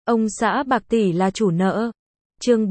Ông xã bạc tỷ là chủ nợ. Chương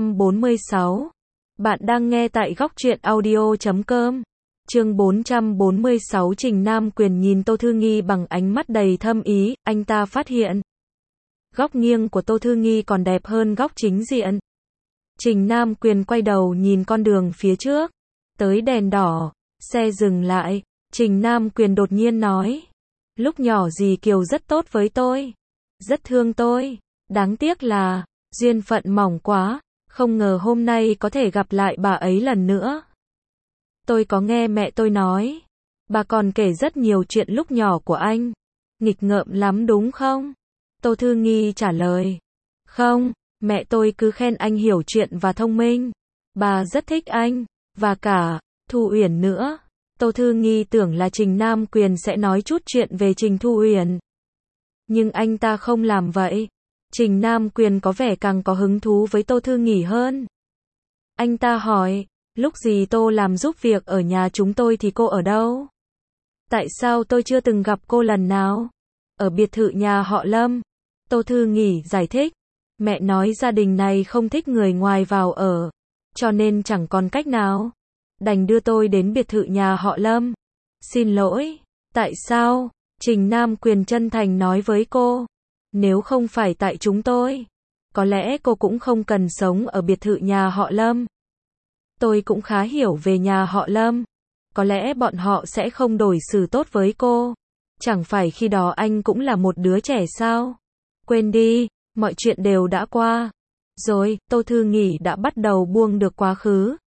446. Bạn đang nghe tại góc truyện audio.com. Chương 446. Trình Nam Quyền nhìn Tô Thư Nghi bằng ánh mắt đầy thâm ý, anh ta phát hiện góc nghiêng của Tô Thư Nghi còn đẹp hơn góc chính diện. Trình Nam Quyền quay đầu nhìn con đường phía trước. Tới đèn đỏ, xe dừng lại. Trình Nam Quyền đột nhiên nói: lúc nhỏ dì Kiều rất tốt với tôi, rất thương tôi. Đáng tiếc là, duyên phận mỏng quá, không ngờ hôm nay có thể gặp lại bà ấy lần nữa. Tôi có nghe mẹ tôi nói, bà còn kể rất nhiều chuyện lúc nhỏ của anh. Nghịch ngợm lắm đúng không? Tô Thư Nghi trả lời. Không, mẹ tôi cứ khen anh hiểu chuyện và thông minh. Bà rất thích anh, và cả Thu Uyển nữa. Tô Thư Nghi tưởng là Trình Nam Quyền sẽ nói chút chuyện về Trình Thu Uyển. Nhưng anh ta không làm vậy. Trình Nam Quyền có vẻ càng có hứng thú với Tô Thư Nghi hơn. Anh ta hỏi, lúc gì Tô làm giúp việc ở nhà chúng tôi thì cô ở đâu? Tại sao tôi chưa từng gặp cô lần nào? Ở biệt thự nhà họ Lâm. Tô Thư Nghi giải thích. Mẹ nói gia đình này không thích người ngoài vào ở, cho nên chẳng còn cách nào, đành đưa tôi đến biệt thự nhà họ Lâm. Xin lỗi. Tại sao? Trình Nam Quyền chân thành nói với cô. Nếu không phải tại chúng tôi, có lẽ cô cũng không cần sống ở biệt thự nhà họ Lâm. Tôi cũng khá hiểu về nhà họ Lâm. Có lẽ bọn họ sẽ không đối xử tốt với cô. Chẳng phải khi đó anh cũng là một đứa trẻ sao? Quên đi, mọi chuyện đều đã qua. Rồi, Tô Thư Nghi đã bắt đầu buông được quá khứ.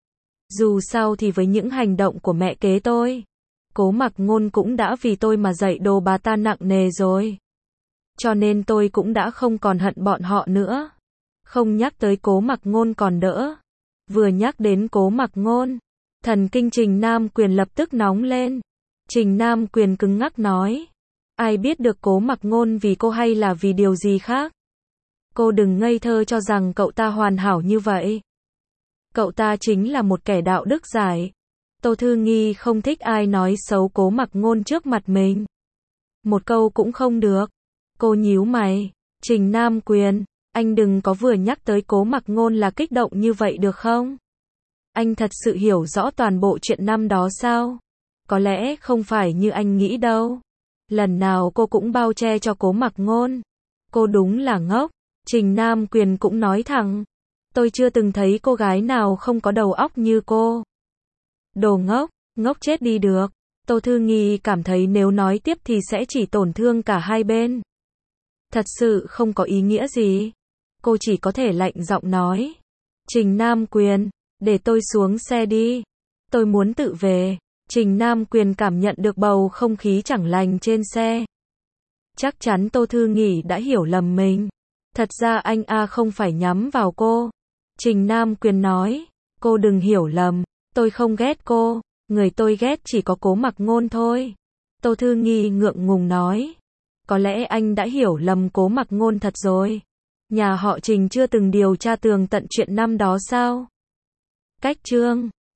Dù sao thì với những hành động của mẹ kế tôi, Cố Mặc Ngôn cũng đã vì tôi mà dạy đồ bà ta nặng nề rồi. Cho nên tôi cũng đã không còn hận bọn họ nữa. Không nhắc tới Cố Mặc Ngôn còn đỡ. Vừa nhắc đến Cố Mặc Ngôn, thần kinh Trình Nam Quyền lập tức nóng lên. Trình Nam Quyền cứng ngắc nói. Ai biết được Cố Mặc Ngôn vì cô hay là vì điều gì khác? Cô đừng ngây thơ cho rằng cậu ta hoàn hảo như vậy. Cậu ta chính là một kẻ đạo đức giải. Tô Thư Nghi không thích ai nói xấu Cố Mặc Ngôn trước mặt mình. Một câu cũng không được. Cô nhíu mày. Trình Nam Quyền, anh đừng có vừa nhắc tới Cố Mặc Ngôn là kích động như vậy được không? Anh thật sự hiểu rõ toàn bộ chuyện năm đó sao? Có lẽ không phải như anh nghĩ đâu. Lần nào cô cũng bao che cho Cố Mặc Ngôn. Cô đúng là ngốc. Trình Nam Quyền cũng nói thẳng. Tôi chưa từng thấy cô gái nào không có đầu óc như cô. Đồ ngốc, ngốc chết đi được. Tô Thư Nghi cảm thấy nếu nói tiếp thì sẽ chỉ tổn thương cả hai bên. Thật sự không có ý nghĩa gì. Cô chỉ có thể lạnh giọng nói. Trình Nam Quyền, để tôi xuống xe đi. Tôi muốn tự về. Trình Nam Quyền cảm nhận được bầu không khí chẳng lành trên xe. Chắc chắn Tô Thư Nghi đã hiểu lầm mình. Thật ra anh không phải nhắm vào cô. Trình Nam Quyền nói. Cô đừng hiểu lầm. Tôi không ghét cô. Người tôi ghét chỉ có Cố Mặc Ngôn thôi. Tô Thư Nghi ngượng ngùng nói. Có lẽ anh đã hiểu lầm Cố Mặc Ngôn thật rồi. Nhà họ Trình chưa từng điều tra tường tận chuyện năm đó sao? Cách chương